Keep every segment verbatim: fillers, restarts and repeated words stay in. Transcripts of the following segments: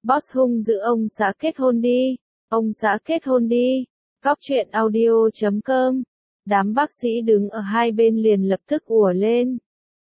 Boss hung dữ ông xã kết hôn đi, ông xã kết hôn đi. Góc truyện audio chấm com. Đám bác sĩ đứng ở hai bên liền lập tức ùa lên.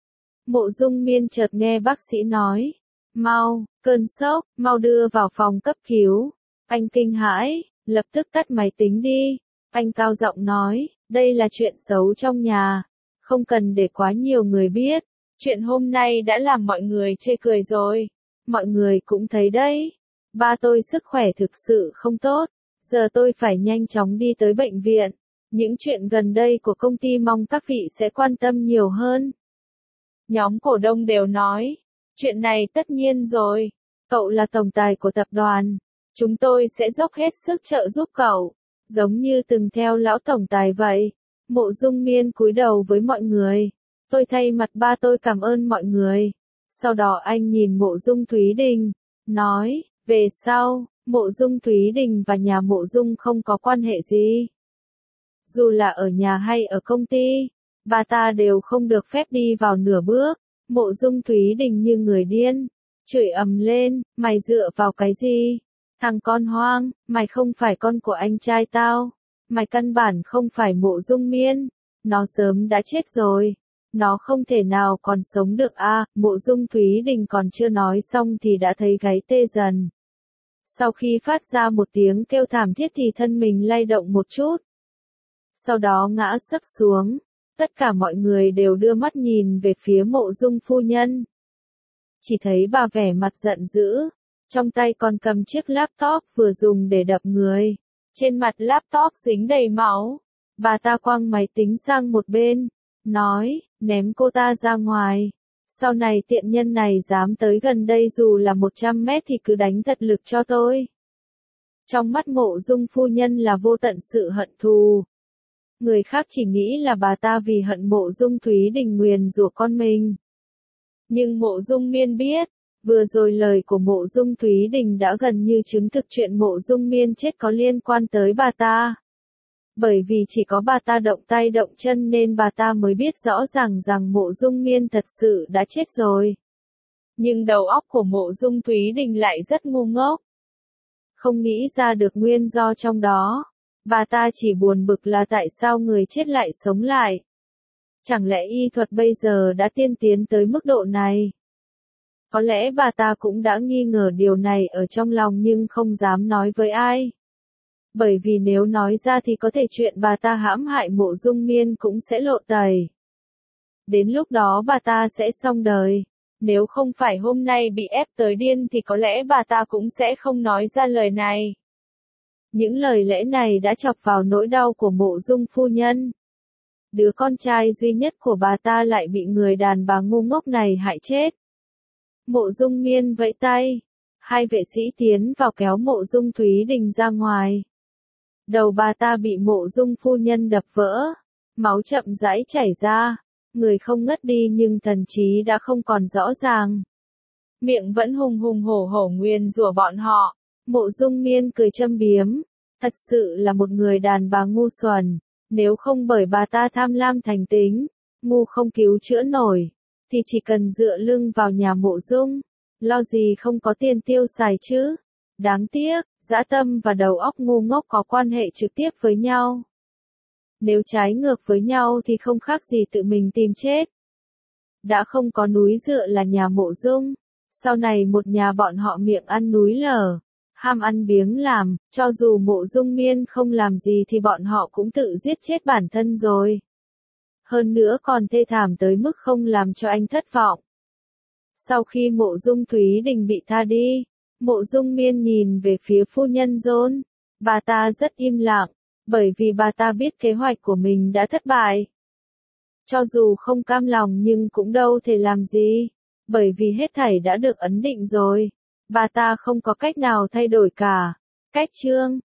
Mộ Dung Miên chợt nghe bác sĩ nói, mau, cơn sốc, mau đưa vào phòng cấp cứu. Anh kinh hãi, lập tức tắt máy tính đi. Anh cao giọng nói, đây là chuyện xấu trong nhà, không cần để quá nhiều người biết. Chuyện hôm nay đã làm mọi người chê cười rồi. Mọi người cũng thấy đấy. Ba tôi sức khỏe thực sự không tốt. Giờ tôi phải nhanh chóng đi tới bệnh viện. Những chuyện gần đây của công ty mong các vị sẽ quan tâm nhiều hơn. Nhóm cổ đông đều nói, chuyện này tất nhiên rồi. Cậu là tổng tài của tập đoàn. Chúng tôi sẽ dốc hết sức trợ giúp cậu. Giống như từng theo lão tổng tài vậy. Mộ Dung Miên cúi đầu với mọi người. Tôi thay mặt ba tôi cảm ơn mọi người. Sau đó anh nhìn Mộ Dung Thúy Đình, nói, về sau, Mộ Dung Thúy Đình và nhà Mộ Dung không có quan hệ gì. Dù là ở nhà hay ở công ty, bà ta đều không được phép đi vào nửa bước. Mộ Dung Thúy Đình như người điên, chửi ầm lên, mày dựa vào cái gì? Thằng con hoang, mày không phải con của anh trai tao. Mày căn bản không phải Mộ Dung Miên. Nó sớm đã chết rồi. Nó không thể nào còn sống được a. À, Mộ Dung Thúy Đình còn chưa nói xong thì đã thấy gáy tê dần. Sau khi phát ra một tiếng kêu thảm thiết thì thân mình lay động một chút. Sau đó ngã sấp xuống. Tất cả mọi người đều đưa mắt nhìn về phía Mộ Dung phu nhân. Chỉ thấy bà vẻ mặt giận dữ. Trong tay còn cầm chiếc laptop vừa dùng để đập người. Trên mặt laptop dính đầy máu. Bà ta quăng máy tính sang một bên. Nói, ném cô ta ra ngoài. Sau này tiện nhân này dám tới gần đây dù là một trăm mét thì cứ đánh thật lực cho tôi. Trong mắt Mộ Dung phu nhân là vô tận sự hận thù. Người khác chỉ nghĩ là bà ta vì hận Mộ Dung Thúy Đình nguyền rủa con mình. Nhưng Mộ Dung Miên biết, vừa rồi lời của Mộ Dung Thúy Đình đã gần như chứng thực chuyện Mộ Dung Miên chết có liên quan tới bà ta. Bởi vì chỉ có bà ta động tay động chân nên bà ta mới biết rõ ràng rằng Mộ Dung Miên thật sự đã chết rồi. Nhưng đầu óc của Mộ Dung Thúy Đình lại rất ngu ngốc. Không nghĩ ra được nguyên do trong đó. Bà ta chỉ buồn bực là tại sao người chết lại sống lại. Chẳng lẽ y thuật bây giờ đã tiên tiến tới mức độ này? Có lẽ bà ta cũng đã nghi ngờ điều này ở trong lòng nhưng không dám nói với ai. Bởi vì nếu nói ra thì có thể chuyện bà ta hãm hại Mộ Dung Miên cũng sẽ lộ tẩy. Đến lúc đó bà ta sẽ xong đời. Nếu không phải hôm nay bị ép tới điên thì có lẽ bà ta cũng sẽ không nói ra lời này. Những lời lẽ này đã chọc vào nỗi đau của Mộ Dung phu nhân. Đứa con trai duy nhất của bà ta lại bị người đàn bà ngu ngốc này hại chết. Mộ Dung Miên vẫy tay. Hai vệ sĩ tiến vào kéo Mộ Dung Thúy Đình ra ngoài. Đầu bà ta bị Mộ Dung phu nhân đập vỡ. Máu chậm rãi chảy ra. Người không ngất đi nhưng thần trí đã không còn rõ ràng. Miệng vẫn hùng hùng hổ hổ nguyền rủa bọn họ. Mộ Dung Miên cười châm biếm. Thật sự là một người đàn bà ngu xuẩn. Nếu không bởi bà ta tham lam thành tính, ngu không cứu chữa nổi, thì chỉ cần dựa lưng vào nhà Mộ Dung, lo gì không có tiền tiêu xài chứ. Đáng tiếc, dã tâm và đầu óc ngu ngốc có quan hệ trực tiếp với nhau. Nếu trái ngược với nhau thì không khác gì tự mình tìm chết. Đã không có núi dựa là nhà Mộ Dung, sau này một nhà bọn họ miệng ăn núi lở, ham ăn biếng làm, cho dù Mộ Dung Miên không làm gì thì bọn họ cũng tự giết chết bản thân rồi. Hơn nữa còn thê thảm tới mức không làm cho anh thất vọng. Sau khi Mộ Dung Thúy Đình bị tha đi, Mộ Dung Miên nhìn về phía phu nhân John. Bà ta rất im lặng, bởi vì bà ta biết kế hoạch của mình đã thất bại. Cho dù không cam lòng nhưng cũng đâu thể làm gì, bởi vì hết thảy đã được ấn định rồi. Bà ta không có cách nào thay đổi cả. Cách chương